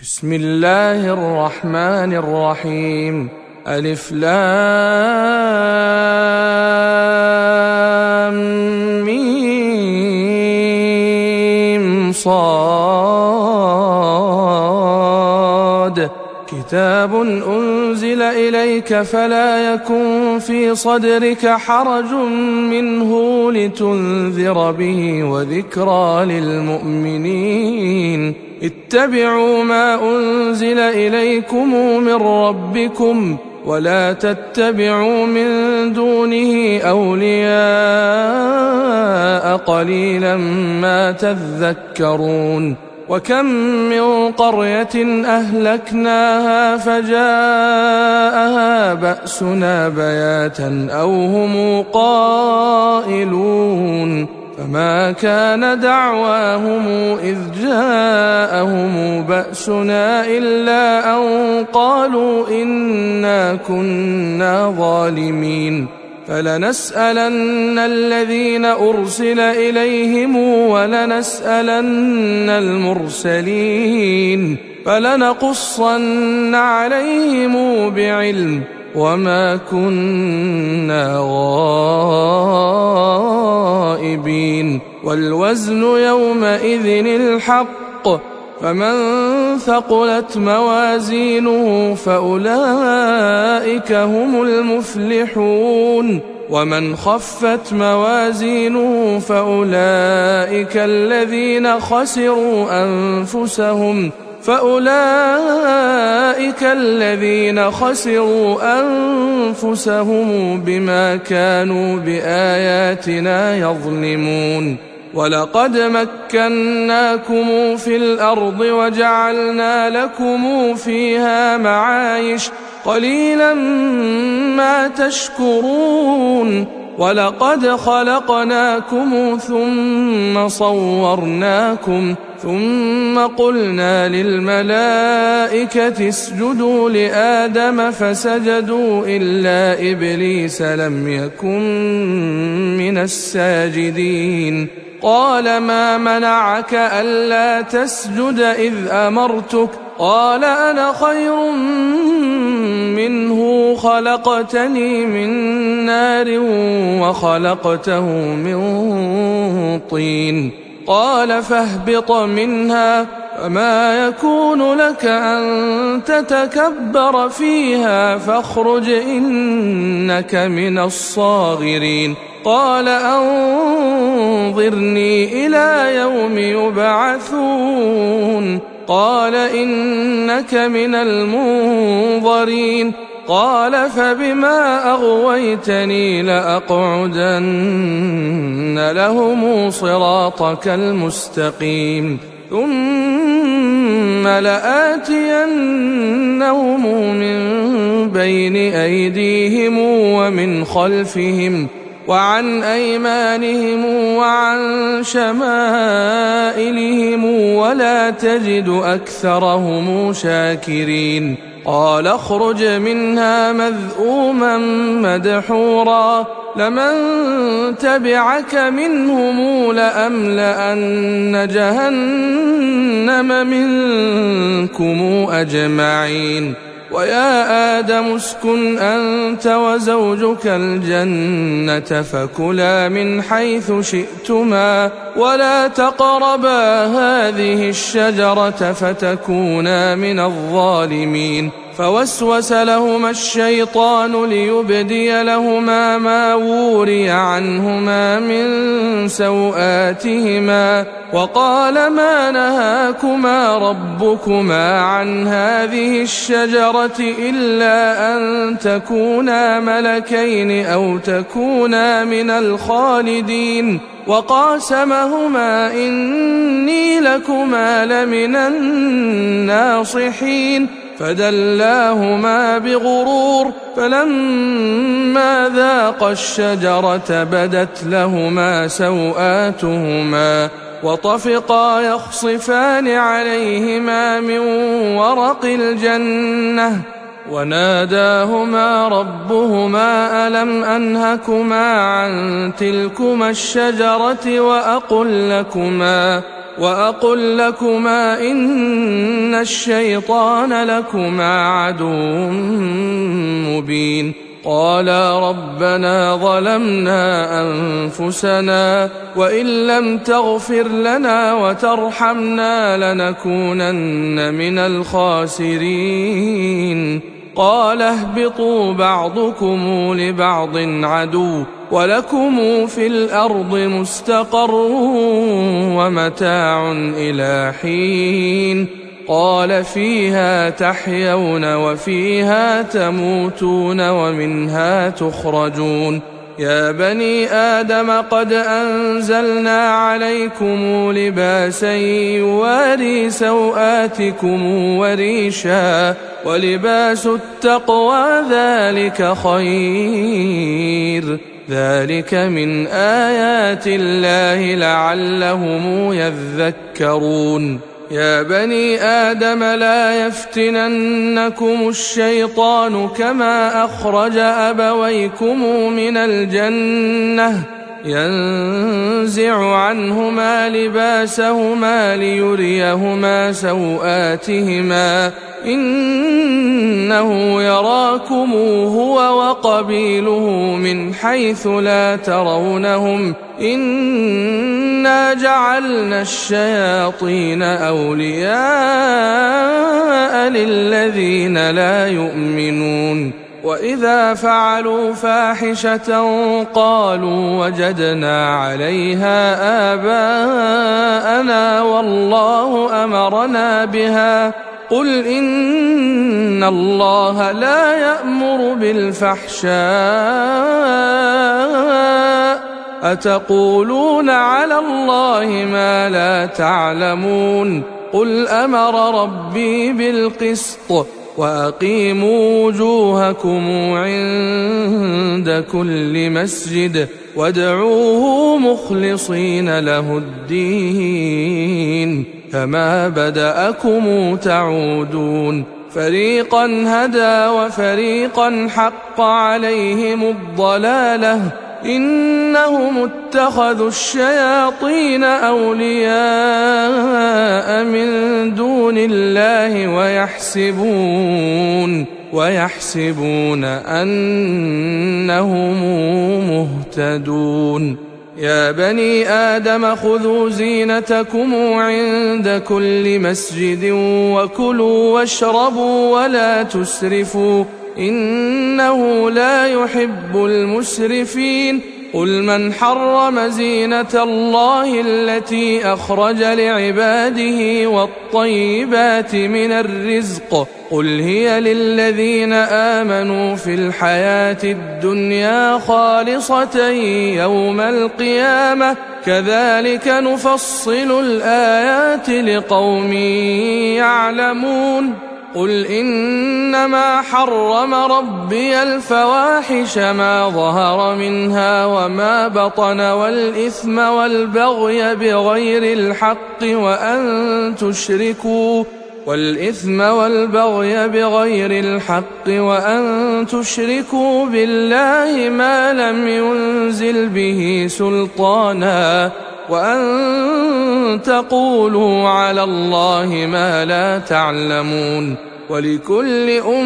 بسم الله الرحمن الرحيم. ألف لام ميم صاد كتاب أنزل إليك فلا يكن في صدرك حرج منه لتنذر به وذكرى للمؤمنين. اتبعوا ما أنزل إليكم من ربكم ولا تتبعوا من دونه أولياء قليلا ما تذكرون. وكم من قرية أهلكناها فجاءها بأسنا بياتا أو هم قائلون فما كان دعواهم إذ جاءهم بأسنا إلا أن قالوا إنا كنا ظالمين. فلنسألن الذين أرسل إليهم ولنسألن المرسلين فلنقصن عليهم بعلم وما كنا غائبين. والوزن يومئذ الحق فمن ثقلت موازينه فأولئك هم المفلحون ومن خفت موازينه فأولئك الذين خسروا أنفسهم بما كانوا بآياتنا يظلمون. ولقد مكناكم في الأرض وجعلنا لكم فيها معايش قليلا ما تشكرون. ولقد خلقناكم ثم صورناكم ثم قلنا للملائكة اسجدوا لآدم فسجدوا إلا إبليس لم يكن من الساجدين. قال ما منعك ألا تسجد إذ أمرتك؟ قال أنا خير منه خلقتني من نار وخلقته من طين. قال فاهبط منها فما يكون لك أن تتكبر فيها فاخرج إنك من الصاغرين. قال أنظرني إلى يوم يبعثون. قال إنك من المنظرين. قال فبما أغويتني لأقعدن لهم صراطك المستقيم ثم لآتينهم من بين أيديهم ومن خلفهم وعن أيمانهم وعن شمائلهم ولا تجد أكثرهم شاكرين. قال اخرج منها مذءوما مدحورا لمن تبعك منهم لأملأن جهنم منكم أجمعين. ويا آدم اسكن أنت وزوجك الجنة فكلا من حيث شئتما ولا تقربا هذه الشجرة فتكونا من الظالمين. فوسوس لهما الشيطان ليبدي لهما ما وري عنهما من سوآتهما وقال ما نهاكما ربكما عن هذه الشجرة إلا أن تكونا ملكين أو تكونا من الخالدين. وقاسمهما إني لكما لمن الناصحين فدلاهما بغرور فلما ذاقا الشجرة بدت لهما سوآتهما وطفقا يخصفان عليهما من ورق الجنة وناداهما ربهما ألم أنهكما عن تلكما الشجرة وأقل لكما إن الشيطان لكما عدو مبين قالا ربنا ظلمنا أنفسنا وإن لم تغفر لنا وترحمنا لنكونن من الخاسرين قال اهبطوا بعضكم لبعض عدو ولكم في الأرض مستقر ومتاع إلى حين قال فيها تحيون وفيها تموتون ومنها تخرجون يا بني آدم قد أنزلنا عليكم لباسا يواري سوآتكم وريشا ولباس التقوى ذلك خير ذلك من آيات الله لعلهم يذكرون يا بني آدم لا يفتننكم الشيطان كما أخرج أبويكم من الجنة ينزع عنهما لباسهما ليريهما سوآتهما إنه يراكم هو وقبيله من حيث لا ترونهم إنا جعلنا الشياطين أولياء للذين لا يؤمنون وإذا فعلوا فاحشة قالوا وجدنا عليها آباءنا والله أمرنا بها قل إن الله لا يأمر بالفحشاء أتقولون على الله ما لا تعلمون قل أمر ربي بالقسط وأقيموا وجوهكم عند كل مسجد وادعوه مخلصين له الدين كما بدأكم تعودون فريقا هدى وفريقا حق عليهم الضلالة إنهم اتخذوا الشياطين أولياء من دون الله ويحسبون أنهم مهتدون يا بني آدم خذوا زينتكم عند كل مسجد وكلوا واشربوا ولا تسرفوا إنه لا يحب المسرفين قل من حرم زينة الله التي أخرج لعباده والطيبات من الرزق قل هي للذين آمنوا في الحياة الدنيا خالصة يوم القيامة كذلك نفصل الآيات لقوم يعلمون قل إنما حرم ربي الفواحش ما ظهر منها وما بطن والإثم والبغي بغير الحق وأن تشركوا بالله ما لم ينزل به سلطانا وأن تقولوا على الله ما لا تعلمون ولكل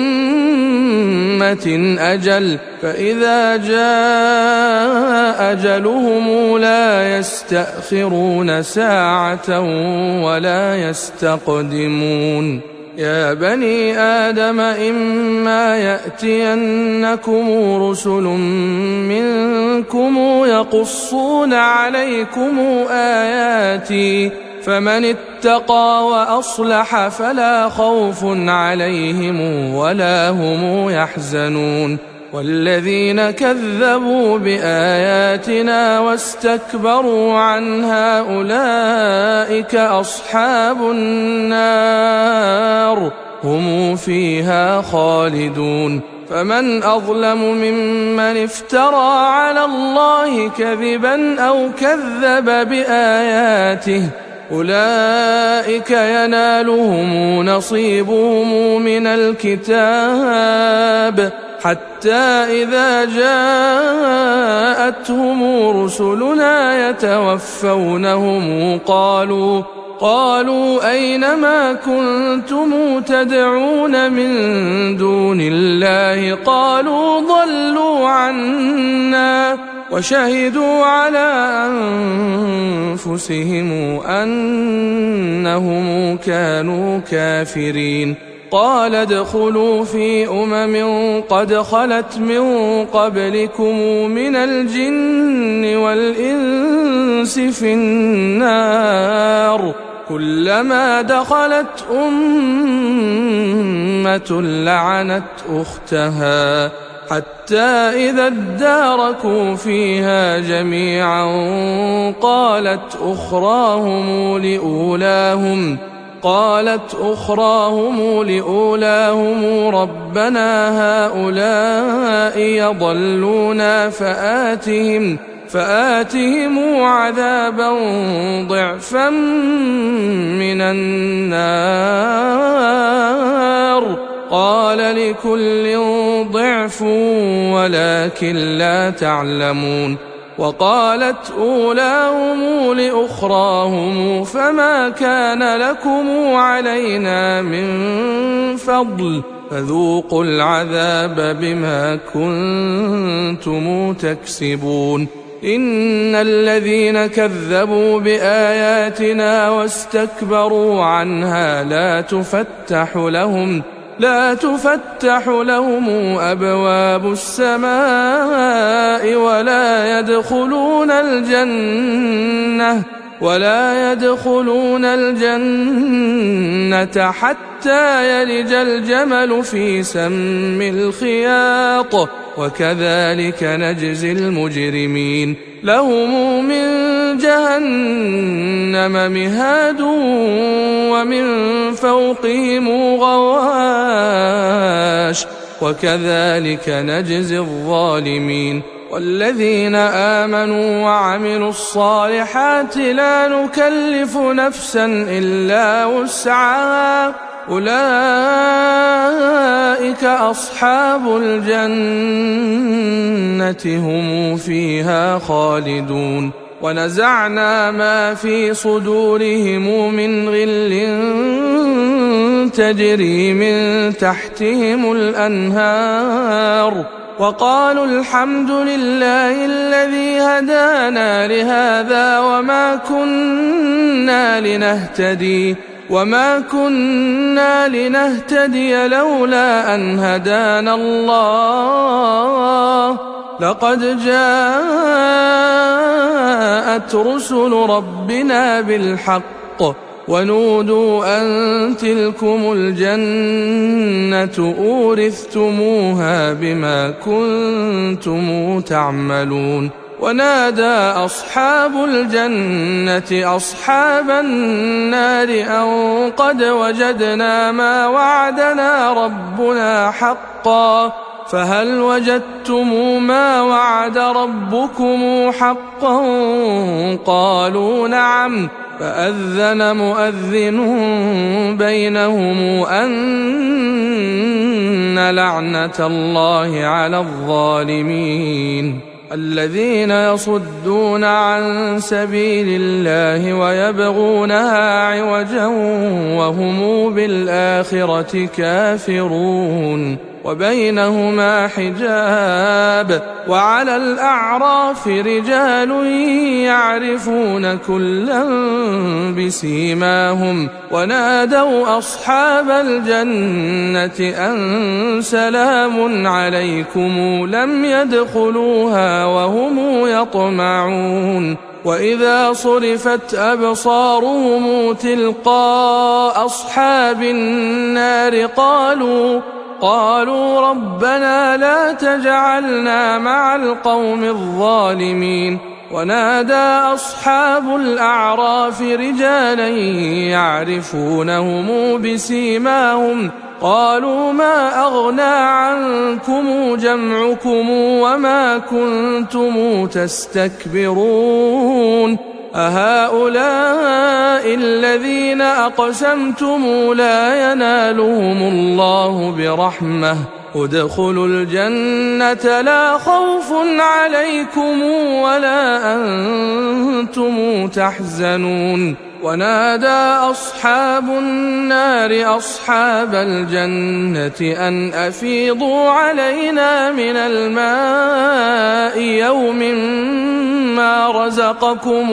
أمة أجل فإذا جاء أجلهم لا يستأخرون ساعة ولا يستقدمون يا بني آدم إما يأتينكم رسل منكم يقصون عليكم آياتي فمن اتقى وأصلح فلا خوف عليهم ولا هم يحزنون والذين كذبوا بآياتنا واستكبروا عنها أولئك أصحاب النار هم فيها خالدون فمن أظلم ممن افترى على الله كذبا أو كذب بآياته أولئك ينالهم نصيبهم من الكتاب حتى إذا جاءتهم رسلنا يتوفونهم قالوا أين ما كنتم تدعون من دون الله؟ قالوا ضلوا عنا وشهدوا على أنفسهم أنهم كانوا كافرين. قال ادخلوا في قد خلت من قبلكم من الجن والإنس في النار، كلما دخلت أمة لعنت أختها حتى إذا اداركوا فيها جميعا قالت أخراهم لأولاهم ربنا هؤلاء يضلونا فآتهم عذابا ضعفا من النار. قال لكل ضعف ولكن لا تعلمون. وقالت أولاهم لأخراهم فما كان لكم علينا من فضل فذوقوا العذاب بما كنتم تكسبون. إن الذين كذبوا بآياتنا واستكبروا عنها لا تفتح لهم أبواب السماء ولا يدخلون الجنة حتى يلج الجمل في سم الخياط، وكذلك نجزي المجرمين. لهم من جهنم مهاد ومن فوقهم غواش، وكذلك نجزي الظالمين. والذين آمنوا وعملوا الصالحات لا نكلف نفسا إلا وسعها أولئك أصحاب الجنة هم فيها خالدون. ونزعنا ما في صدورهم من غل تجري من تحتهم الأنهار وقالوا الحمد لله الذي هدانا لهذا وما كنا لنهتدي لولا أن هدانا الله لقد جاءت رسل ربنا بالحق ونودوا أن تلكم الجنة أورثتموها بما كنتم تعملون. ونادى أصحاب الجنة أصحاب النار أن قد وجدنا ما وعدنا ربنا حقا فهل وجدتم ما وعد ربكم حقا؟ قالوا نعم. فأذن مؤذن بينهم أن لعنة الله على الظالمين. الذين يصدون عن سبيل الله ويبغونها عوجا وهم بالآخرة كافرون وبينهما حجاب. وعلى الأعراف رجال يعرفون كلا بسيماهم ونادوا أصحاب الجنة أن سلام عليكم لم يدخلوها وهم يطمعون. وإذا صرفت أبصارهم تلقاء أصحاب النار قالوا ربنا لا تجعلنا مع القوم الظالمين. ونادى أصحاب الأعراف رجالا يعرفونهم بسيماهم قالوا ما أغنى عنكم جمعكم وما كنتم تستكبرون أهؤلاء الذين أقسمتم لا ينالهم الله برحمة ادخلوا الجنة لا خوف عليكم ولا أنتم تحزنون ونادى أصحاب النار أصحاب الجنة أن أفيضوا علينا من الماء يوم ما رزقكم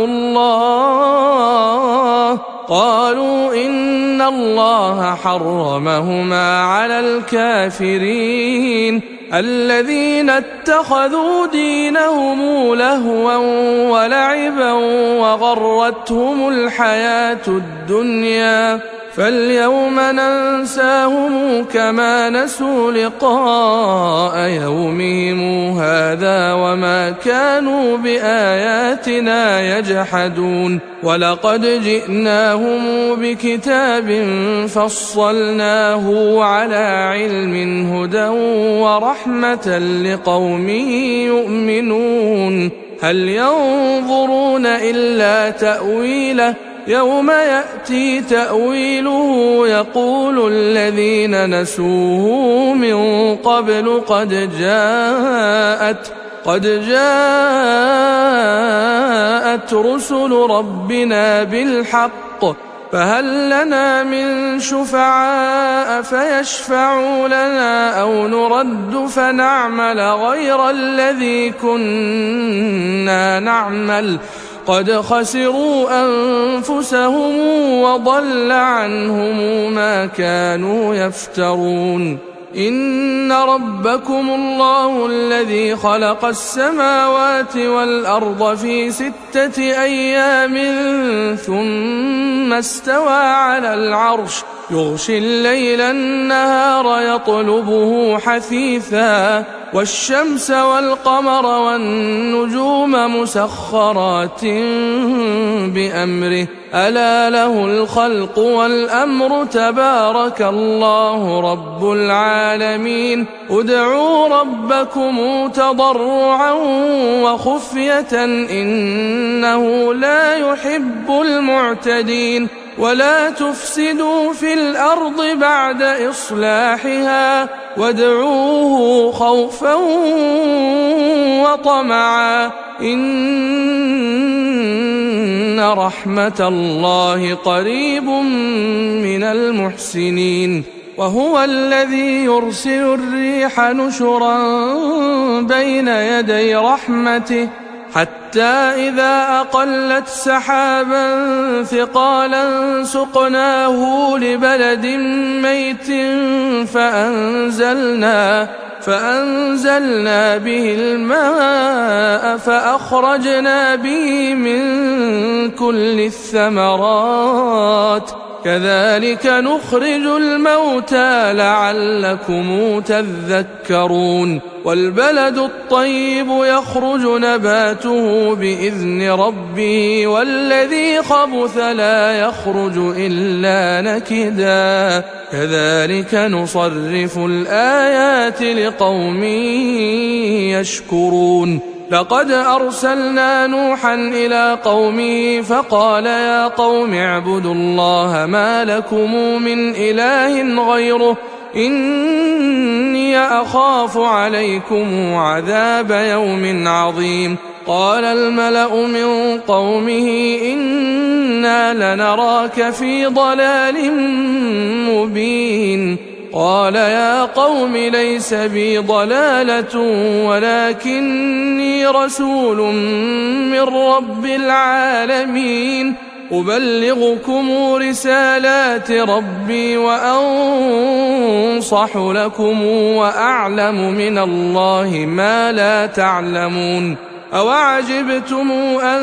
الله قالوا إن الله حرمهما على الكافرين الذين اتخذوا دينهم لهوا ولعبا وغرتهم الحياة الدنيا فاليوم ننساهم كما نسوا لقاء يومهم هذا وما كانوا بآياتنا يجحدون ولقد جئناهم بكتاب فصلناه على علم هدى ورحمة لقوم يؤمنون هل ينظرون إلا تأويله يوم يأتي تأويله يقول الذين نسوه من قبل قد جاءت رسل ربنا بالحق فهل لنا من شفعاء فيشفعوا لنا أو نرد فنعمل غير الذي كنا نعمل قد خسروا أنفسهم وضل عنهم ما كانوا يفترون إن ربكم الله الذي خلق السماوات والأرض في 6 أيام ثم استوى على العرش يغشي الليل النهار يطلبه حثيثا والشمس والقمر والنجوم مسخرات بأمره ألا له الخلق والأمر تبارك الله رب العالمين ادعوا ربكم تضرعا وخفية إنه لا يحب المعتدين ولا تفسدوا في الأرض بعد إصلاحها وادعوه خوفا وطمعا إن رحمة الله قريب من المحسنين وهو الذي يرسل الريح نشرا بين يدي رحمته حتى إذا أقلت سحابا ثقالا سقناه لبلد ميت فأنزلنا به الماء فأخرجنا به من كل الثمرات كذلك نخرج الموتى لعلكم تذكرون والبلد الطيب يخرج نباته بإذن ربه والذي خبث لا يخرج إلا نكدا كذلك نصرف الآيات لقوم يشكرون لقد أرسلنا نوحا إلى قومه فقال يا قوم اعبدوا الله ما لكم من إله غيره إني أخاف عليكم عذاب يوم عظيم قال الملأ من قومه إنا لنراك في ضلال مبين قال يا قوم ليس بي ضلالة ولكني رسول من رب العالمين أبلغكم رسالات ربي وأنصح لكم وأعلم من الله ما لا تعلمون أوعجبتم أن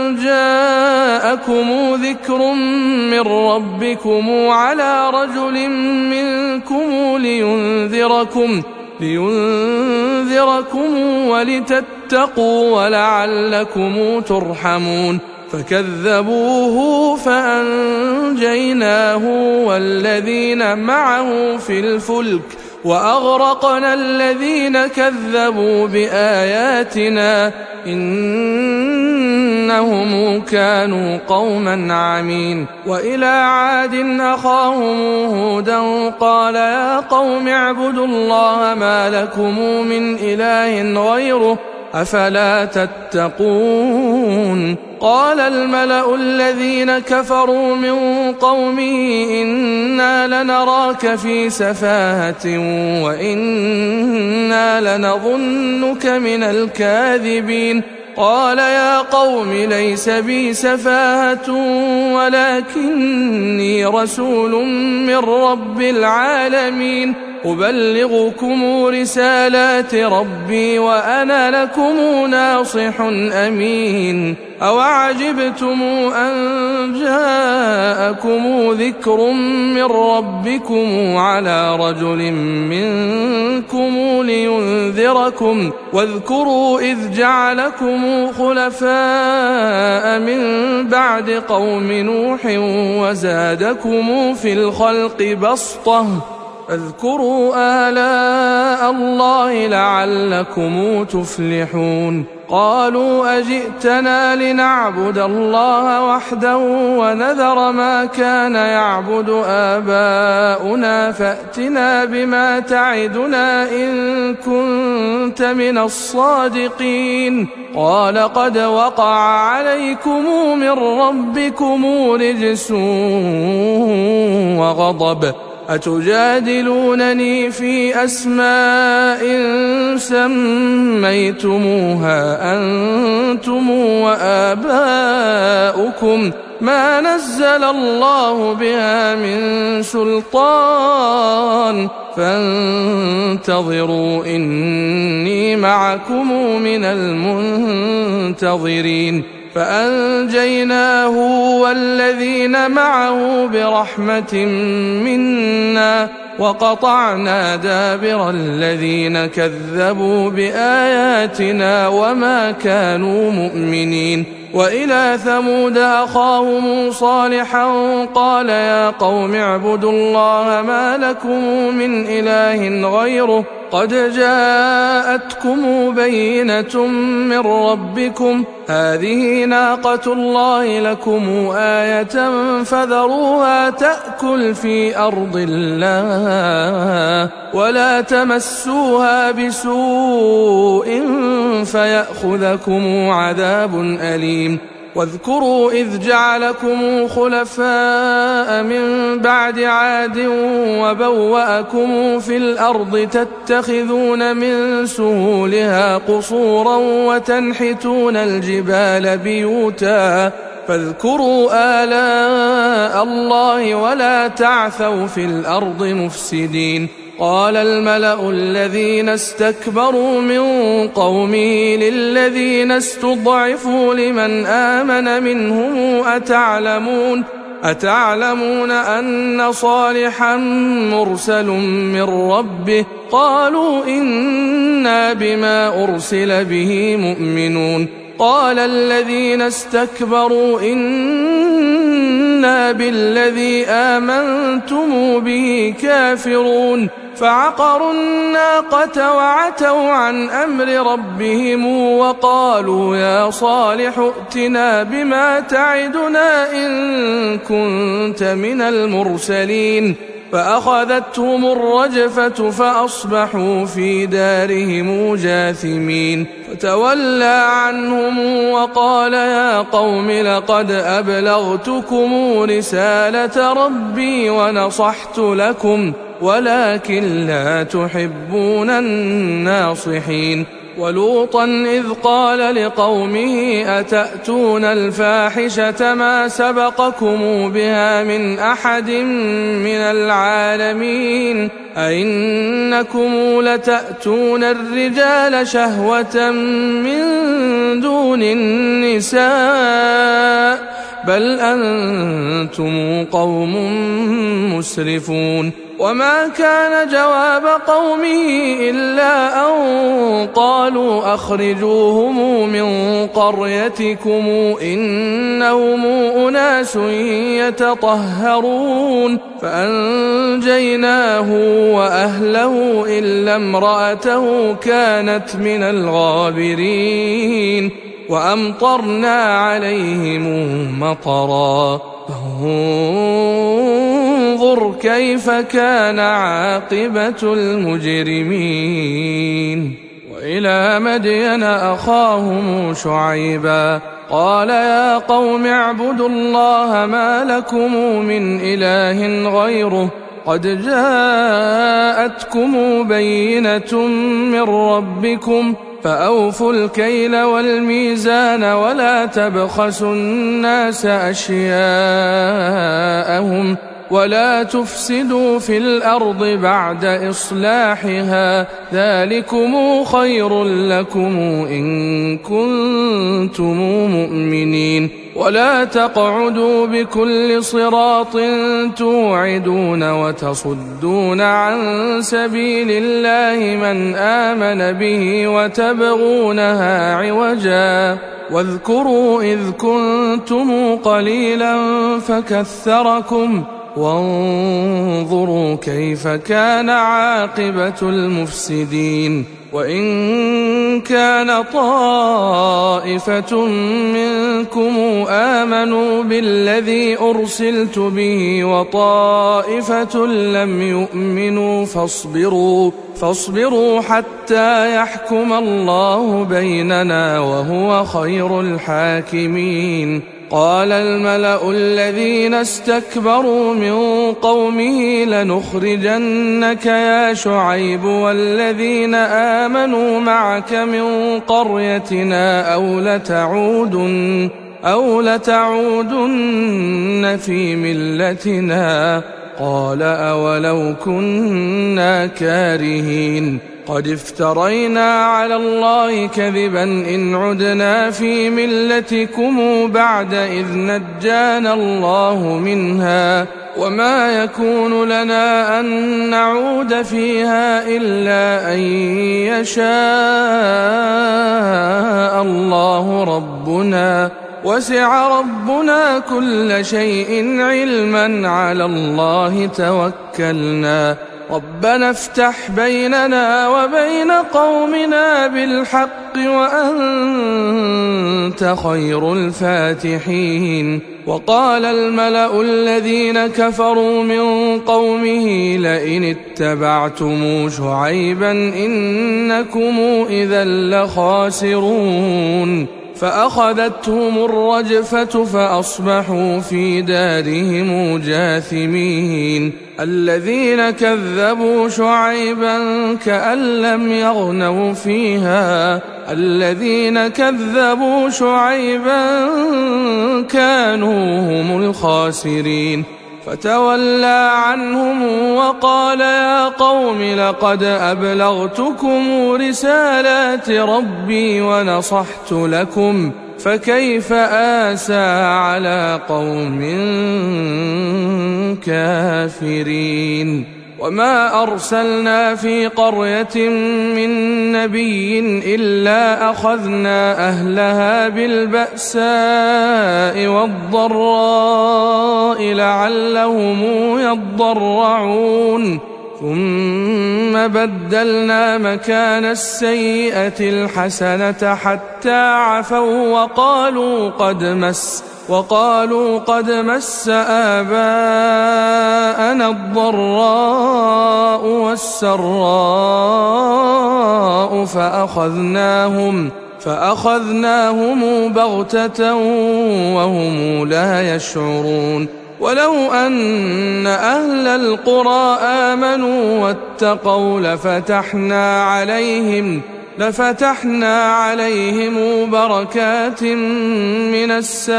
جاءكم ذكر من ربكم على رجل منكم لينذركم ولتتقوا ولعلكم ترحمون فكذبوه فأنجيناه والذين معه في الفلك وأغرقنا الذين كذبوا بآياتنا إن إنهم كانوا قوما عمين. وإلى عاد أخاهم هودا قال يا قوم اعبدوا الله ما لكم من إله غيره أفلا تتقون. قال الملأ الذين كفروا من قومه إنا لنراك في سفاهة وإنا لنظنك من الكاذبين. قال يا قوم ليس بي سفاهة ولكني رسول من رب العالمين أبلغكم رسالات ربي وأنا لكم ناصح أمين. أوعجبتم أن جاءكم ذكر من ربكم على رجل منكم لينذركم واذكروا إذ جعلكم خلفاء من بعد قوم نوح وزادكم في الخلق بسطة فاذكروا آلاء الله لعلكم تفلحون. قالوا أجئتنا لنعبد الله وحده ونذر ما كان يعبد آباؤنا فأتنا بما تعدنا إن كنت من الصادقين. قال قد وقع عليكم من ربكم رجس وغضب أتجادلونني في أسماء سميتموها أنتم وآباؤكم ما نزل الله بها من سلطان فانتظروا إني معكم من المنتظرين. فأنجيناه والذين معه برحمة منا وقطعنا دابر الذين كذبوا بآياتنا وما كانوا مؤمنين. وإلى ثمود أخاهم صالحا قال يا قوم اعبدوا الله ما لكم من إله غيره قد جاءتكم بينة من ربكم هذه ناقة الله لكم آية فذروها تأكل في أرض الله ولا تمسوها بسوء فيأخذكم عذاب أليم. واذكروا إذ جعلكم خلفاء من بعد عاد وبوأكم في الأرض تتخذون من سهولها قصورا وتنحتون الجبال بيوتا فاذكروا آلاء الله ولا تعثوا في الأرض مفسدين. قال الملأ الذين استكبروا من قومه للذين استضعفوا لمن آمن منهم أتعلمون أن صالحا مرسل من ربه قالوا إنا بما أرسل به مؤمنون. قال الذين استكبروا إنا بالذي آمنتم به كافرون فعقروا الناقة وعتوا عن أمر ربهم وقالوا يا صالح ائتنا بما تعدنا إن كنت من المرسلين. فأخذتهم الرجفة فأصبحوا في دارهم جاثمين. فتولى عنهم وقال يا قوم لقد أبلغتكم رسالة ربي ونصحت لكم ولكن لا تحبون الناصحين. ولوطا إذ قال لقومه أتأتون الفاحشة ما سبقكم بها من أحد من العالمين أئنكم لتأتون الرجال شهوة من دون النساء بل أنتم قوم مسرفون. وما كان جواب قومه إلا أن قالوا أخرجوهم من قريتكم إنهم أناس يتطهرون. فأنجيناه وأهله إلا امرأته كانت من الغابرين. وأمطرنا عليهم مطرا فانظر كيف كان عاقبة المجرمين. وإلى مدين أخاهم شعيبا قال يا قوم اعبدوا الله ما لكم من إله غيره قد جاءتكم بينة من ربكم فأوفوا الكيل والميزان ولا تبخسوا الناس أشياءهم ولا تفسدوا في الأرض بعد إصلاحها ذلكم خير لكم إن كنتم مؤمنين. ولا تقعدوا بكل صراط توعدون وتصدون عن سبيل الله من آمن به وتبغونها عوجا واذكروا إذ كنتم قليلا فكثركم وانظروا كيف كان عاقبة المفسدين. وإن كان طائفة منكم آمنوا بالذي أرسلت به وطائفة لم يؤمنوا فاصبروا حتى يحكم الله بيننا وهو خير الحاكمين. قال الملأ الذين استكبروا من قومه لنخرجنك يا شعيب والذين آمنوا معك من قريتنا أو لتعودن في ملتنا قال أولو كنا كارهين قد افترينا على الله كذبا إن عدنا في ملتكم بعد إذ نجانا الله منها وما يكون لنا أن نعود فيها إلا أن يشاء الله ربنا وسع ربنا كل شيء علما على الله توكلنا ربنا افتح بيننا وبين قومنا بالحق وأنت خير الفاتحين. وقال الملأ الذين كفروا من قومه لئن اتبعتم شعيبا إنكم إذا لخاسرون فأخذتهم الرجفة فأصبحوا في دارهم جاثمين. الذين كذبوا شعيبا كأن لم يغنوا فيها الذين كذبوا شعيبا كانوا هم الخاسرين. فتولى عنهم وقال يا قوم لقد أبلغتكم رسالات ربي ونصحت لكم فكيف آسى على قوم كافرين. وما أرسلنا في قرية من نبي إلا أخذنا أهلها بالبأساء والضراء لعلهم يضرعون ثم بدلنا مكان السيئة الحسنة حتى عفوا وقالوا قد مس آباءنا الضراء والسراء فأخذناهم بغتة وهم لا يشعرون. ولو أن أهل القرى آمنوا واتقوا لفتحنا عليهم بركات من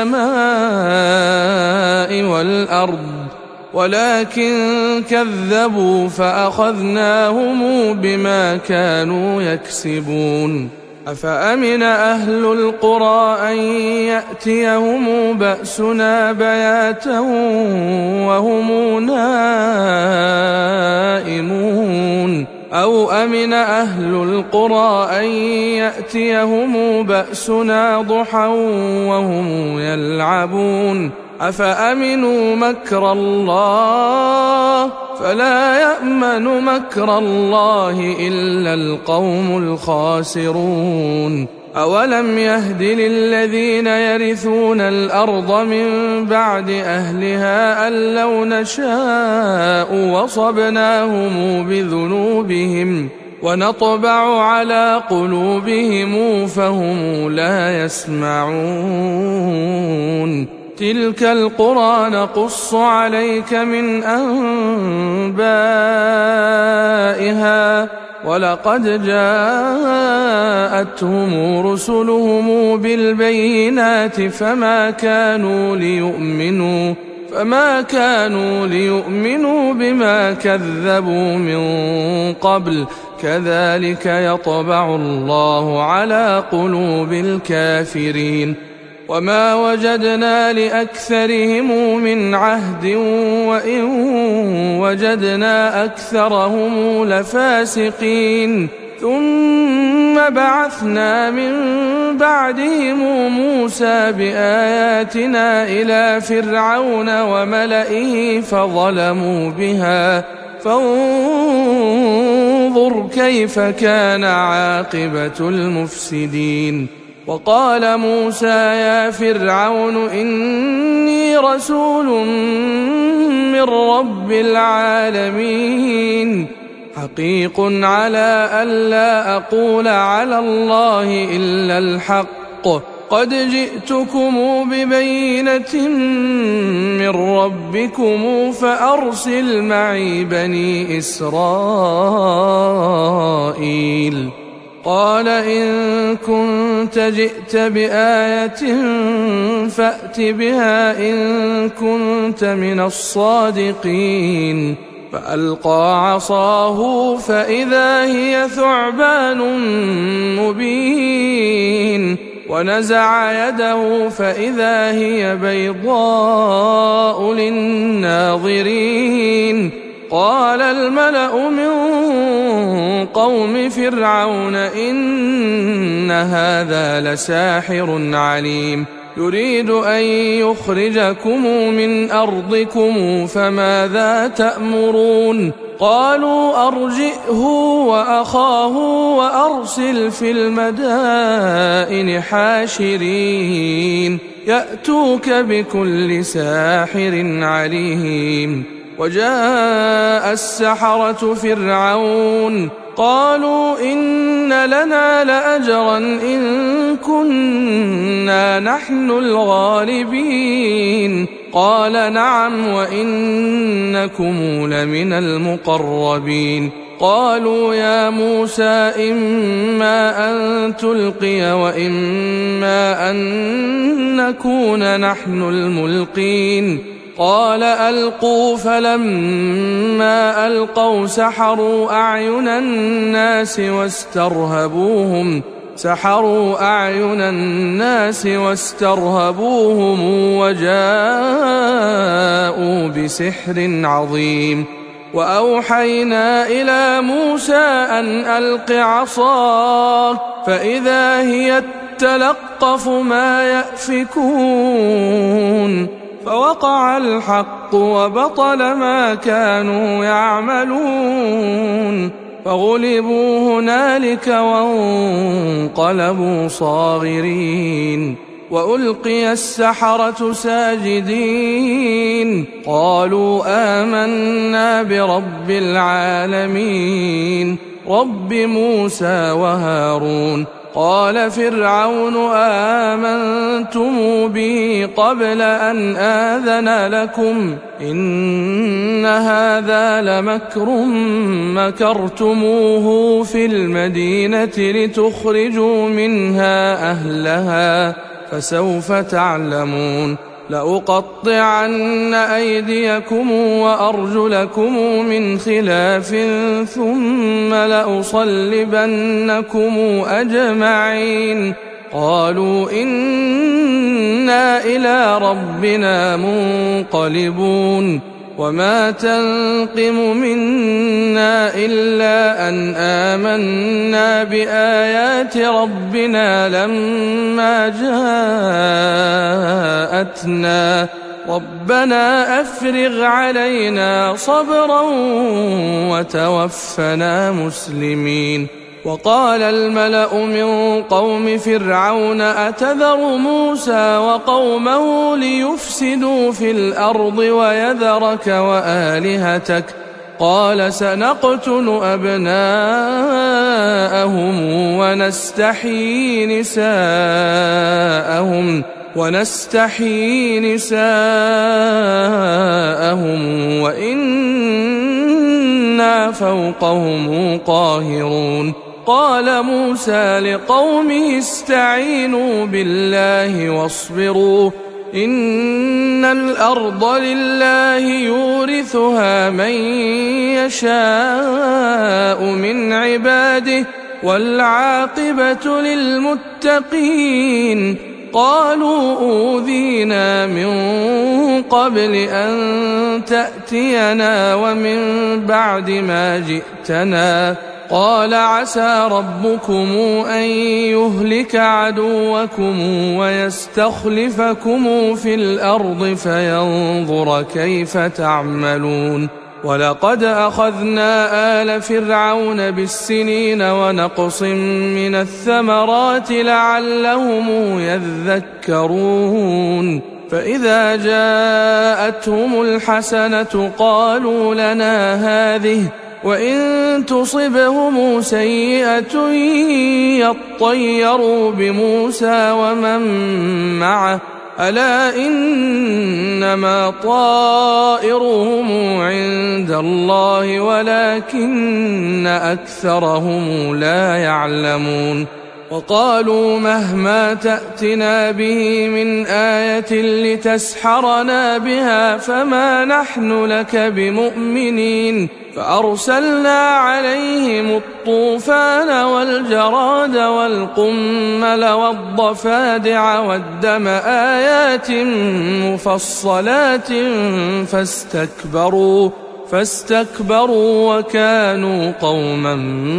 السماء والأرض ولكن كذبوا فأخذناهم بما كانوا يكسبون. أفأمن أهل القرى أن يأتيهم بأسنا بياتا وهم نائمون أو أمن أهل القرى أن يأتيهم بأسنا ضحى وهم يلعبون أفأمنوا مكر الله فلا يأمن مكر الله إلا القوم الخاسرون. أولم يهد للذين يرثون الأرض من بعد أهلها أن لو نشاء وصبناهم بذنوبهم ونطبع على قلوبهم فهم لا يسمعون تلك القرى نقص عليك من أنبائها ولقد جاءتهم رسلهم بالبينات فما كانوا ليؤمنوا بما كذبوا من قبل كذلك يطبع الله على قلوب الكافرين وما وجدنا لأكثرهم من عهد وإن وجدنا أكثرهم لفاسقين ثم بعثنا من بعدهم موسى بآياتنا إلى فرعون وملئه فظلموا بها فانظر كيف كان عاقبة المفسدين وقال موسى يا فرعون إني رسول من رب العالمين حقيق على ألا أقول على الله إلا الحق قد جئتكم ببينة من ربكم فأرسل معي بني إسرائيل قال إن كنت جئت بآية فأت بها إن كنت من الصادقين فألقى عصاه فإذا هي ثعبان مبين ونزع يده فإذا هي بيضاء للناظرين قال الملأ من قوم فرعون إن هذا لساحر عليم يريد أن يخرجكم من أرضكم فماذا تأمرون قالوا أرجئه وأخاه وأرسل في المدائن حاشرين يأتوك بكل ساحر عليم وجاء السحرة فرعون قالوا إن لنا لأجرا إن كنا نحن الغالبين قال نعم وإنكم لمن المقربين قالوا يا موسى إما أن تلقي وإما أن نكون نحن الملقين قال ألقوا فلما ألقوا سحروا أعين الناس واسترهبوهم وجاءوا بسحر عظيم وأوحينا إلى موسى أن ألق عصاك فإذا هي تلقف ما يأفكون فوقع الحق وبطل ما كانوا يعملون فغلبوا هنالك وانقلبوا صاغرين وألقي السحرة ساجدين قالوا آمنا برب العالمين رب موسى وهارون قال فرعون آمنتم به قبل أن آذن لكم إن هذا لمكر مكرتموه في المدينة لتخرجوا منها أهلها فسوف تعلمون لأقطعن أيديكم وأرجلكم من خلاف ثم لأصلبنكم أجمعين قالوا إنا إلى ربنا منقلبون وما تنقم منا إلا أن آمنا بآيات ربنا لما جاءتنا ربنا أفرغ علينا صبرا وتوفنا مسلمين وقال الملأ من قوم فرعون أتذر موسى وقومه ليفسدوا في الأرض ويذرك وآلهتك قال سنقتل أبناءهم ونستحيي نساءهم وإنا فوقهم قاهرون قال موسى لقومه استعينوا بالله واصبروا إن الأرض لله يورثها من يشاء من عباده والعاقبة للمتقين قالوا أوذينا من قبل أن تأتينا ومن بعد ما جئتنا قال عسى ربكم أن يهلك عدوكم ويستخلفكم في الأرض فينظر كيف تعملون ولقد أخذنا آل فرعون بالسنين ونقص من الثمرات لعلهم يذكرون فإذا جاءتهم الحسنة قالوا لنا هذه وإن تصبهم سيئة يطيروا بموسى ومن معه ألا إنما طائرهم عند الله ولكن أكثرهم لا يعلمون وقالوا مهما تأتنا به من آية لتسحرنا بها فما نحن لك بمؤمنين فأرسلنا عليهم الطوفان والجراد والقمل والضفادع والدم آيات مفصلات فاستكبروا وكانوا قوما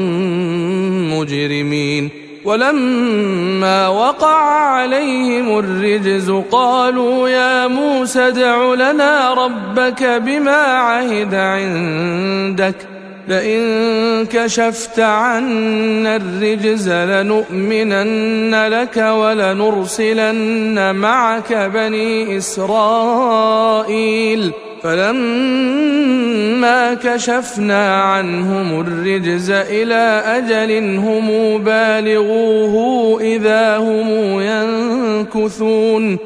مجرمين ولما وقع عليهم الرجز قالوا يا موسى ادع لنا ربك بما عهد عندك لئن كشفت عنا الرجز لنؤمنن لك ولنرسلن معك بني إسرائيل فلما كشفنا عنهم الرجز إلى أجل هم بالغوه إذا هم ينكثون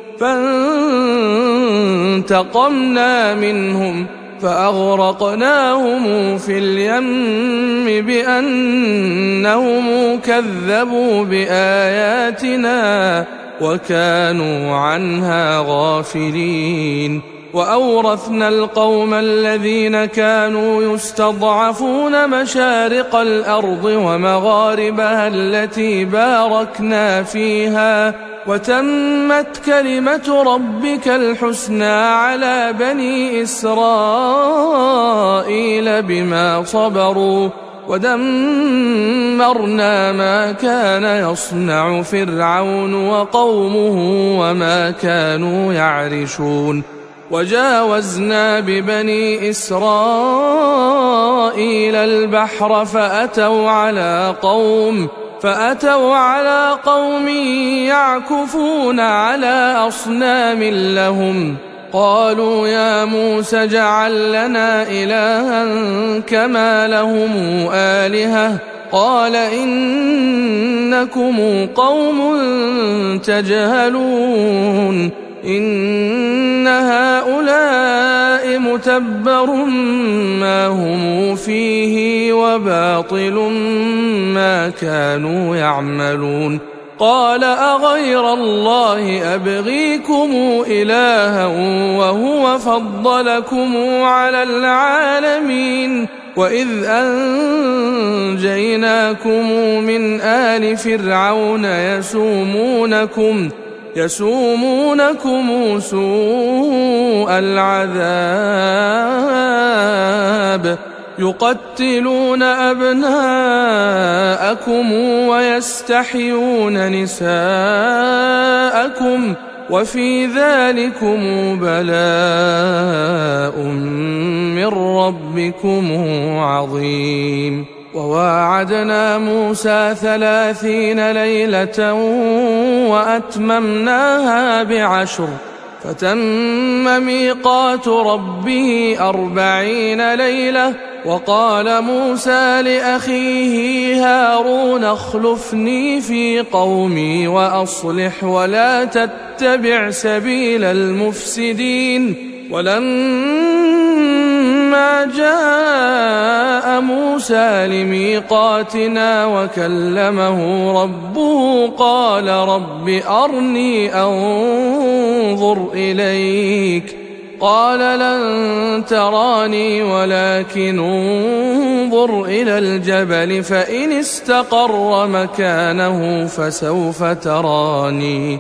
فانتقمنا منهم فأغرقناهم في اليم بأنهم كذبوا بآياتنا وكانوا عنها غافلين وأورثنا القوم الذين كانوا يستضعفون مشارق الأرض ومغاربها التي باركنا فيها وتمت كلمة ربك الحسنى على بني إسرائيل بما صبروا ودمرنا ما كان يصنع فرعون وقومه وما كانوا يعرشون وجاوزنا ببني إسرائيل البحر فأتوا على قوم يعكفون على أصنام لهم قالوا يا موسى اجعل لنا إلها كما لهم آلهة قال إنكم قوم تجهلون إن هؤلاء متبر ما هم فيه وباطل ما كانوا يعملون قال أغير الله أبغيكم إلها وهو فضلكم على العالمين وإذ أنجيناكم من آل فرعون يسومونكم سوء العذاب يقتلون أبناءكم ويستحيون نساءكم وفي ذلكم بلاء من ربكم عظيم وواعدنا موسى 30 ليلة وأتممناها ب10 فتم ميقات ربه 40 ليلة. وقال موسى لأخيه هارون اخلفني في قومي وأصلح ولا تتبع سبيل المفسدين. ولما جاء موسى لميقاتنا وكلمه ربه قال رب أرني أنظر إليك قال لن تراني ولكن انظر إلى الجبل فإن استقر مكانه فسوف تراني.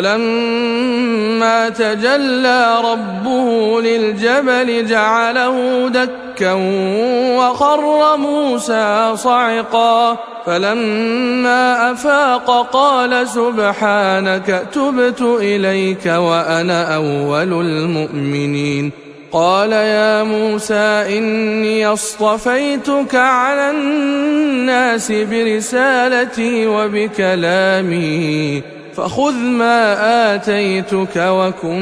فلما تجلى ربه للجبل جعله دكا وخر موسى صعقا. فلما أفاق قال سبحانك تبت إليك وأنا أول المؤمنين. قال يا موسى إني اصطفيتك على الناس برسالتي وبكلامي فخذ ما آتيتك وكن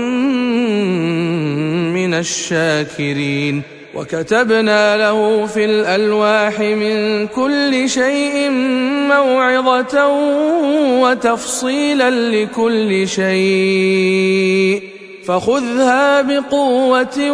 من الشاكرين. وكتبنا له في الألواح من كل شيء موعظة وتفصيلا لكل شيء فخذها بقوة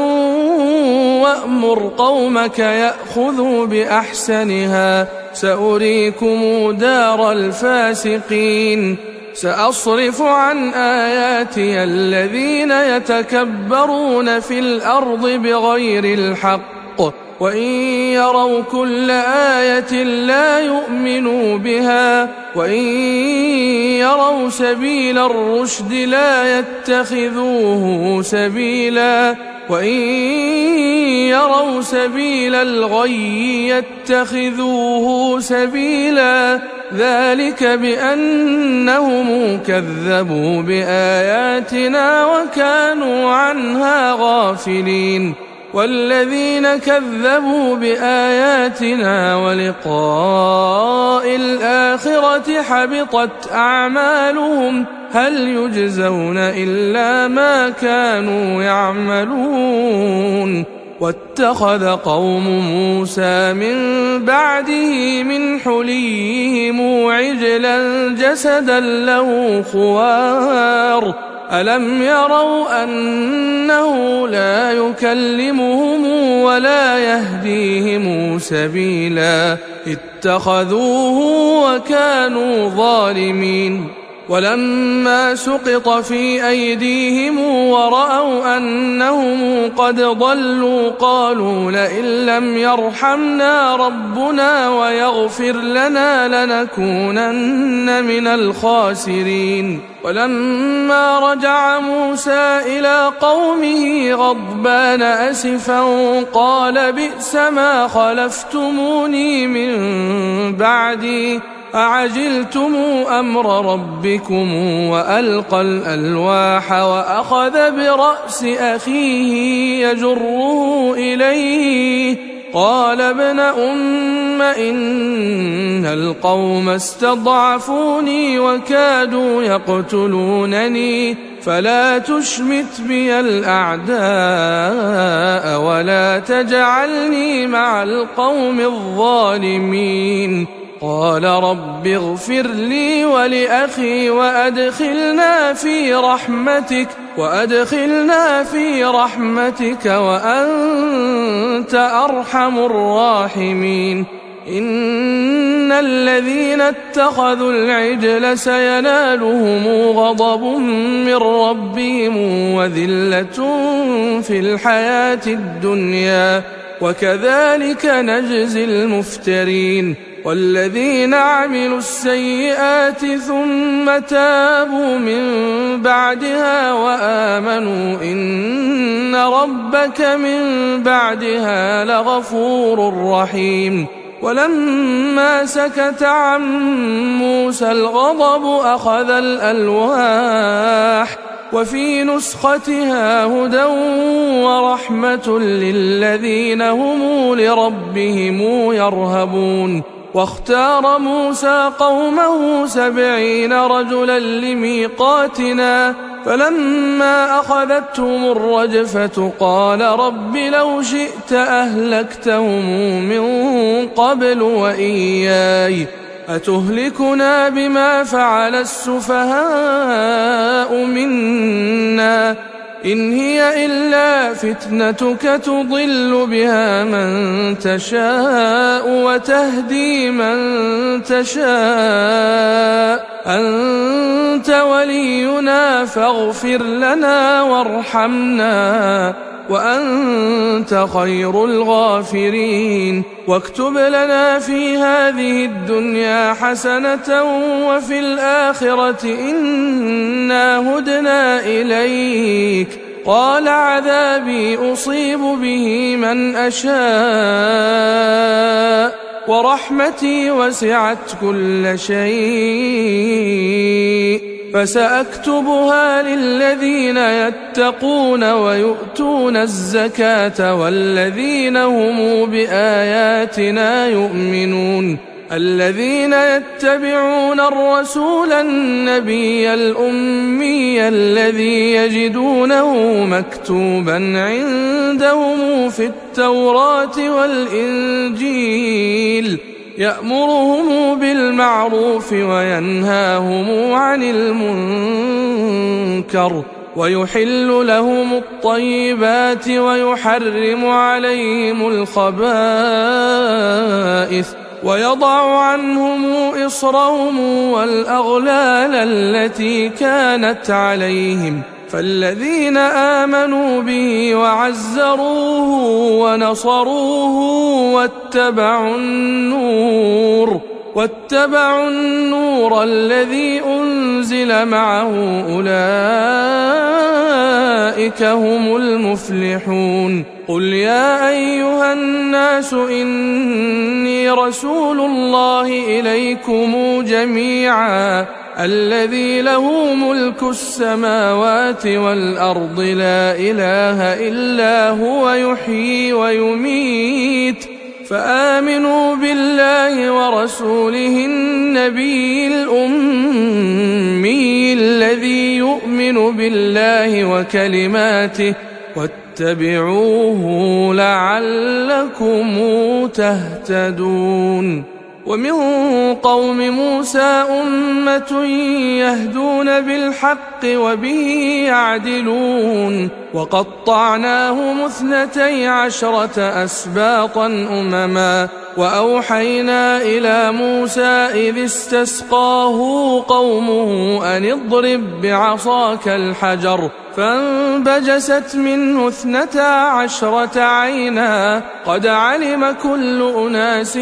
وأمر قومك يأخذوا بأحسنها سأريكم دار الفاسقين. سأصرف عن آياتي الذين يتكبرون في الأرض بغير الحق وإن يروا كل آية لا يؤمنوا بها وإن يروا سبيل الرشد لا يتخذوه سبيلا وإن يروا سبيل الغي يتخذوه سبيلا ذلك بأنهم كذبوا بآياتنا وكانوا عنها غافلين. والذين كذبوا بآياتنا ولقاء الآخرة حبطت أعمالهم هل يجزون إلا ما كانوا يعملون. واتخذ قوم موسى من بعده من حليهم عجلا جسدا له خوار ألم يروا أنه لا يكلمهم ولا يهديهم سبيلا اتخذوه وكانوا ظالمين. ولما سقط في أيديهم ورأوا أنهم قد ضلوا قالوا لئن لم يرحمنا ربنا ويغفر لنا لنكونن من الخاسرين. ولما رجع موسى إلى قومه غضبان أسفا قال بئس ما خلفتموني من بعدي أعجلتم أمر ربكم وألقى الألواح وأخذ برأس أخيه يجره إليه قال ابن أم إن القوم استضعفوني وكادوا يقتلونني فلا تشمت بي الأعداء ولا تجعلني مع القوم الظالمين. قال رب اغفر لي ولأخي وأدخلنا في رحمتك وأنت أرحم الراحمين. إن الذين اتخذوا العجل سينالهم غضب من ربهم وذلة في الحياة الدنيا وكذلك نجزي المفترين. والذين عملوا السيئات ثم تابوا من بعدها وآمنوا إن ربك من بعدها لغفور رحيم. ولما سكت عن موسى الغضب أخذ الألواح وفي نسختها هدى ورحمة للذين هم لربهم يرهبون. واختار موسى قومه 70 رجلا لميقاتنا، فلما أخذتهم الرجفة قال رب لو شئت أهلكتهم من قبل وإياي، أتهلكنا بما فعل السفهاء منا، إن هي إلا فتنتك تضل بها من تشاء وتهدي من تشاء، أنت ولينا فاغفر لنا وارحمنا وأنت خير الغافرين، واكتب لنا في هذه الدنيا حسنة وفي الآخرة إنا هدنا إليك، قال عذابي أصيب به من أشاء ورحمتي وسعت كل شيء، فسأكتبها للذين يتقون ويؤتون الزكاة والذين هم بآياتنا يؤمنون، الذين يتبعون الرسول النبي الأمي الذي يجدونه مكتوبا عندهم في التوراة والإنجيل، يأمرهم بالمعروف وينهاهم عن المنكر، ويحل لهم الطيبات ويحرم عليهم الخبائث، ويضع عنهم إصرهم والأغلال التي كانت عليهم، فالذين آمنوا به وعزروه ونصروه واتبعوا النور الذي أنزل معه أولئك هم المفلحون. قل يا أيها الناس إني رسول الله إليكم جميعا الذي له ملك السماوات والأرض لا إله إلا هو يحيي ويميت، فآمنوا بالله ورسوله النبي الأمي الذي يؤمن بالله وكلماته، واتبعوه لعلكم تهتدون. ومن قوم موسى أمة يهدون بالحق وبه يعدلون، وقطعناهم 12 أسباطا أمما، وأوحينا إلى موسى إذ استسقاه قومه أن اضرب بعصاك الحجر، فانبجست منه 12 عينا، قد علم كل أناس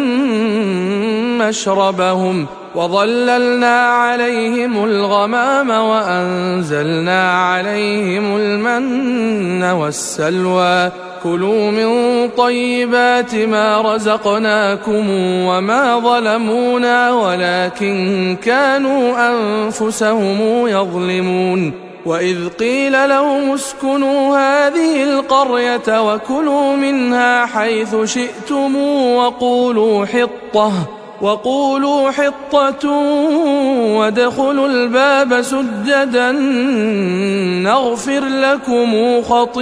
مشربهم، وظللنا عليهم الغمام وأنزلنا عليهم المن والسلوى، كلوا من طيبات ما رزقناكم وما ظلمونا ولكن كانوا أنفسهم يظلمون. وإذ قيل لهم اسكنوا هذه القرية وكلوا منها حيث شئتم وقولوا حطة وادخلوا الباب سجدا نغفر لكم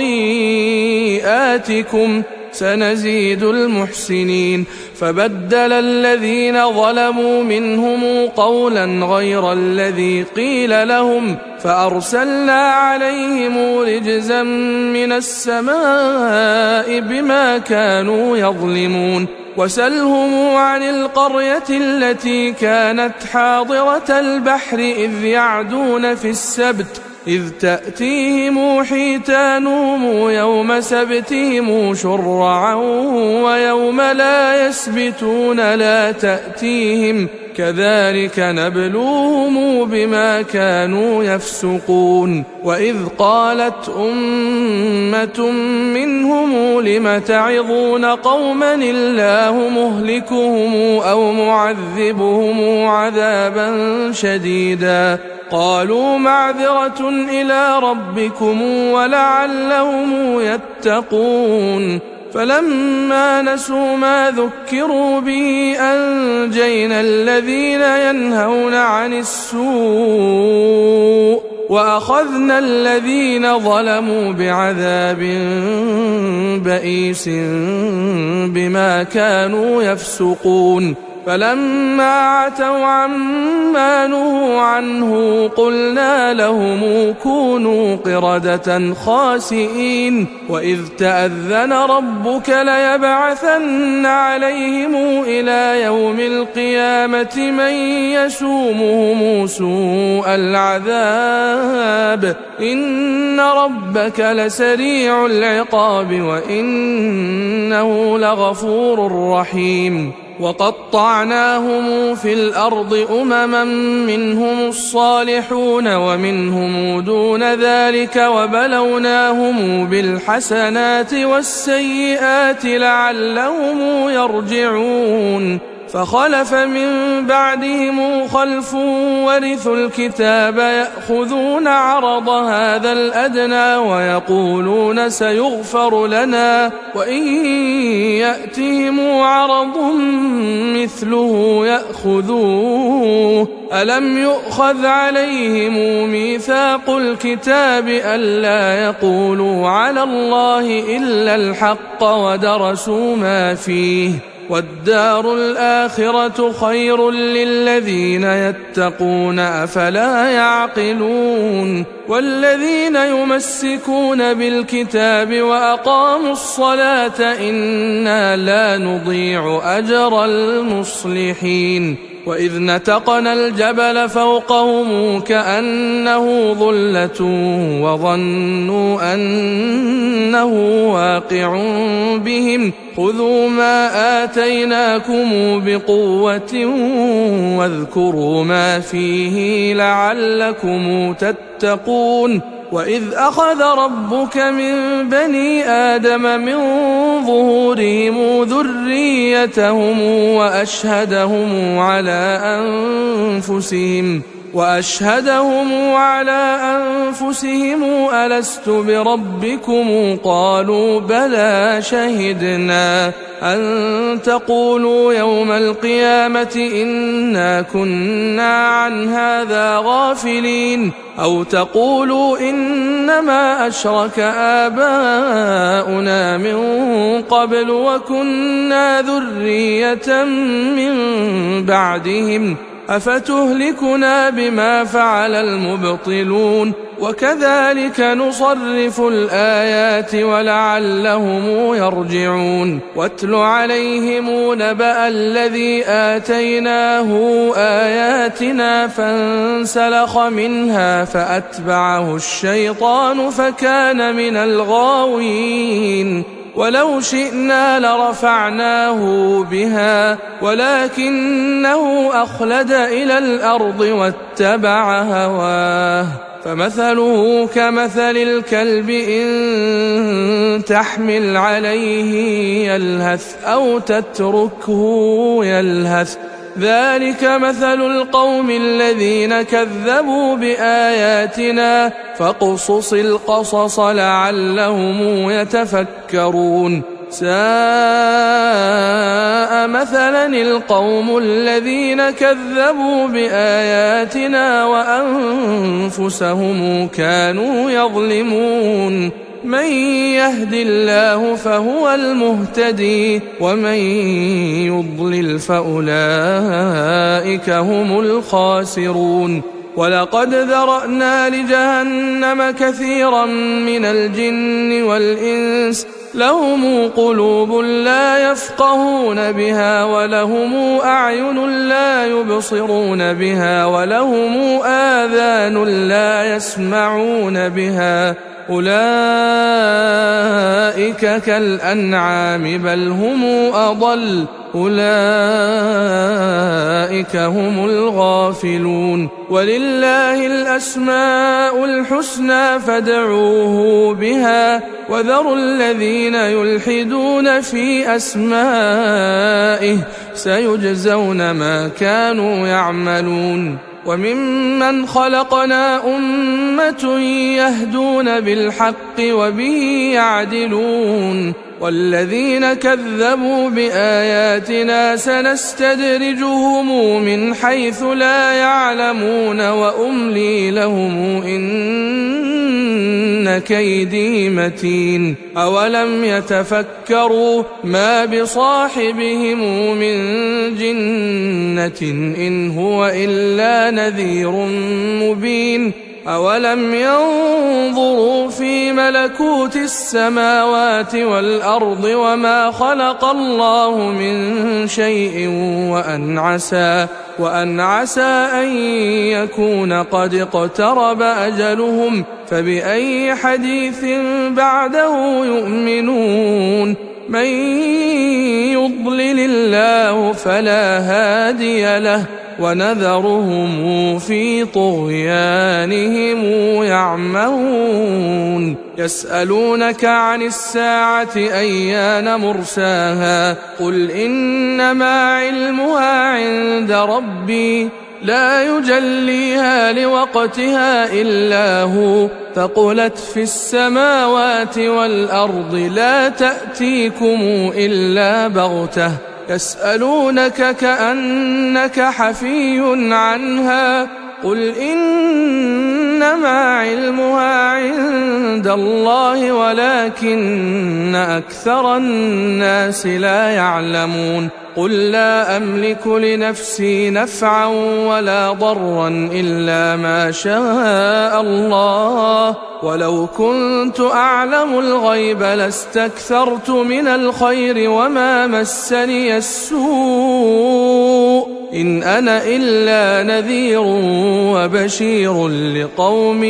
خطيئاتكم سنزيد المحسنين. فبدل الذين ظلموا منهم قولا غير الذي قيل لهم فأرسلنا عليهم رجزا من السماء بما كانوا يظلمون. وسلهم عن القرية التي كانت حاضرة البحر إذ يعدون في السبت إذ تأتيهم حيتانهم يوم سبتهم شرعا ويوم لا يسبتون لا تأتيهم كذلك نبلوهم بما كانوا يفسقون وإذ قالت أمة منهم لم تعظون قوما الله مهلكهم أو معذبهم عذابا شديدا قالوا معذرة إلى ربكم ولعلهم يتقون فلما نسوا ما ذكروا به أنجينا الذين ينهون عن السوء وأخذنا الذين ظلموا بعذاب بئيس بما كانوا يفسقون فلما عتوا عما نهوا عنه قلنا لهم كونوا قردة خاسئين وإذ تأذن ربك ليبعثن عليهم إلى يوم القيامة من يسومهم سوء العذاب إن ربك لسريع العقاب وإنه لغفور رحيم وقطعناهم في الأرض أمما منهم الصالحون ومنهم دون ذلك وبلوناهم بالحسنات والسيئات لعلهم يرجعون فخلف من بعدهم خلف ورثوا الكتاب يأخذون عرض هذا الأدنى ويقولون سيغفر لنا وإن يأتهم عرض مثله يأخذوه ألم يؤخذ عليهم ميثاق الكتاب ألا يقولوا على الله إلا الحق ودرسوا ما فيه والدار الآخرة خير للذين يتقون أفلا يعقلون والذين يمسكون بالكتاب وأقاموا الصلاة إنا لا نضيع أجر المصلحين وإذ نتقنا الجبل فوقهم كأنه ظلة وظنوا أنه واقع بهم خذوا ما آتيناكم بقوة واذكروا ما فيه لعلكم تتقون وإذ أخذ ربك من بني آدم من ظهورهم ذريتهم وأشهدهم على أنفسهم ألست بربكم قالوا بلى شهدنا أن تقولوا يوم القيامة إنا كنا عن هذا غافلين أو تقولوا إنما أشرك آباؤنا من قبل وكنا ذرية من بعدهم أفتهلكنا بما فعل المبطلون وكذلك نصرف الآيات ولعلهم يرجعون واتل عليهم نبأ الذي آتيناه آياتنا فانسلخ منها فأتبعه الشيطان فكان من الغاوين ولو شئنا لرفعناه بها ولكنه أخلد إلى الأرض واتبع هواه فمثله كمثل الكلب إن تحمل عليه يلهث أو تتركه يلهث ذلك مثل القوم الذين كذبوا بآياتنا فاقصص القصص لعلهم يتفكرون ساء مثلا القوم الذين كذبوا بآياتنا وأنفسهم كانوا يظلمون من يهد الله فهو المهتدي ومن يضلل فأولئك هم الخاسرون ولقد ذرأنا لجهنم كثيرا من الجن والإنس لهم قلوب لا يفقهون بها ولهم أعين لا يبصرون بها ولهم آذان لا يسمعون بها أولئك كالأنعام بل هم أضل أولئك أولئك هم الغافلون. ولله الأسماء الحسنى فادعوه بها وذروا الذين يلحدون في أسمائه سيجزون ما كانوا يعملون. وممن خلقنا أمة يهدون بالحق وبه يعدلون والذين كذبوا بآياتنا سنستدرجهم من حيث لا يعلمون وأملي لهم إن كيدي متين. أولم يتفكروا ما بصاحبهم من جنة إن هو إلا نذير مبين. أولم ينظروا في ملكوت السماوات والأرض وما خلق الله من شيء وأن عسى أن يكون قد اقترب أجلهم فبأي حديث بعده يؤمنون. من يضلل الله فلا هادي له ونذرهم في طغيانهم يعمهون. يسألونك عن الساعة أيان مرساها قل إنما علمها عند ربي لا يجليها لوقتها إلا هو ثقلت في السماوات والأرض لا تأتيكم إلا بغتة يسألونك كأنك حفي عنها قل إنما علمها عند الله ولكن أكثر الناس لا يعلمون. قل لا أملك لنفسي نفعا ولا ضرا إلا ما شاء الله ولو كنت أعلم الغيب لاستكثرت من الخير وما مسني السوء إن أنا إلا نذير وبشير لقوم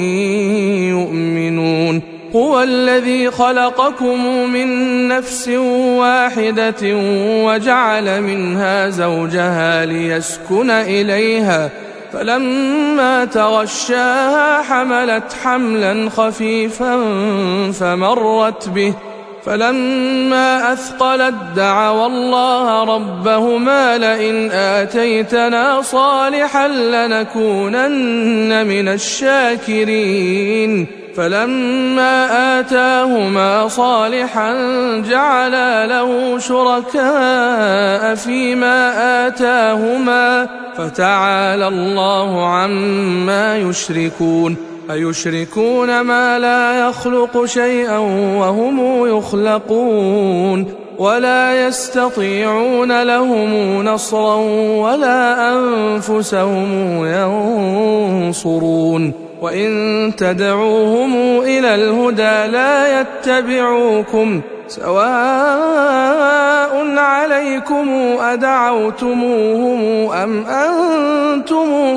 يؤمنون. هو الذي خلقكم من نفس واحدة وجعل منها زوجها ليسكن إليها فلما تغشاها حملت حملا خفيفا فمرت به فلما أثقلت دعوا الله ربهما لئن آتيتنا صالحا لنكونن من الشاكرين فلما آتاهما صالحا جعلا له شركاء فيما آتاهما فتعالى الله عما يشركون. أيشركون ما لا يخلق شيئا وهم يخلقون ولا يستطيعون لهم نصرا ولا أنفسهم ينصرون. وإن تدعوهم إلى الهدى لا يتبعوكم سواء عليكم أدعوتموهم أم أنتم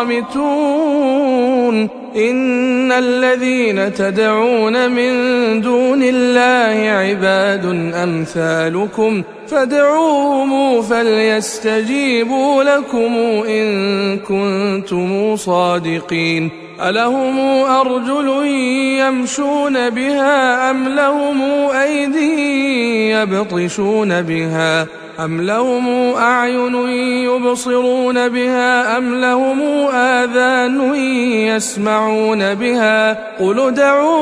صامتون. إن الذين تدعون من دون الله عباد أمثالكم فادعوهم فليستجيبوا لكم إن كنتم صادقين. ألهم أرجل يمشون بها أم لهم أيدي يبطشون بها أم لهم أعين يبصرون بها أم لهم آذان يسمعون بها قل ادعوا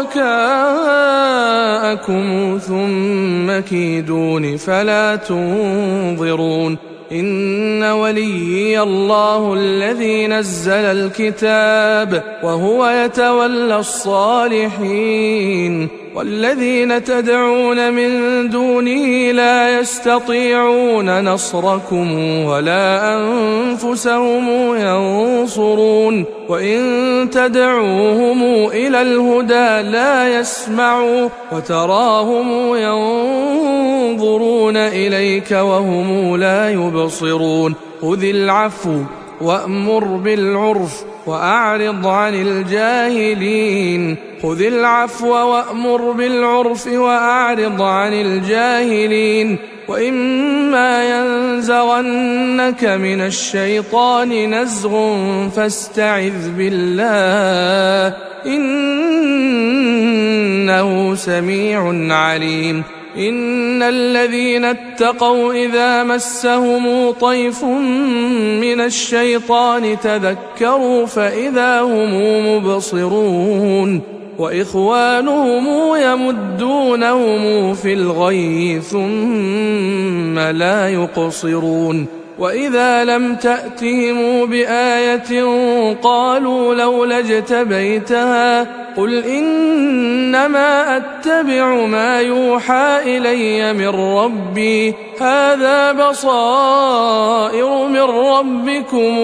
شركاءكم ثم كيدون فلا تنظرون. إن وليي الله الذي نزل الكتاب وهو يتولى الصالحين والذين تدعون من دونه لا يستطيعون نصركم ولا أنفسهم ينصرون. وإن تدعوهم إلى الهدى لا يسمعوا وتراهم ينظرون إليك وهم لا يبصرون. خذ العفو وأمر بالعرف وأعرض عن الجاهلين. خذ العفو وأمر بالعرف وأعرض عن الجاهلين. وإما ينزغنك من الشيطان نزغ فاستعذ بالله إنه سميع عليم. إن الذين اتقوا إذا مسهم طيف من الشيطان تذكروا فإذا هم مبصرون وإخوانهم يمدونهم في الغي ثم لا يقصرون. وإذا لم تأتهم بآية قالوا لولا اجتبيتها قل إنما أتبع ما يوحى إلي من ربي هذا بصائر من ربكم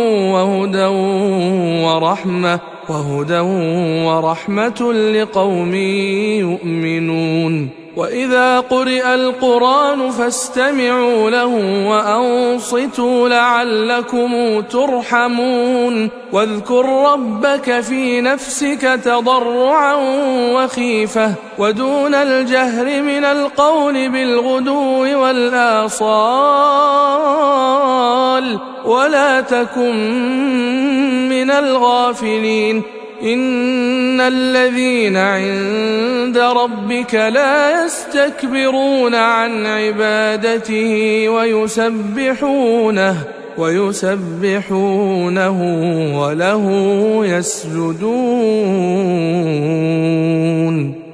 وهدى ورحمة لقوم يؤمنون. وإذا قرئ القرآن فاستمعوا له وأنصتوا لعلكم ترحمون. واذكر ربك في نفسك تضرعا وخيفة ودون الجهر من القول بالغدو والآصال ولا تكن من الغافلين. إن الذين عند ربك لا يستكبرون عن عبادته ويسبحونه وله يسجدون.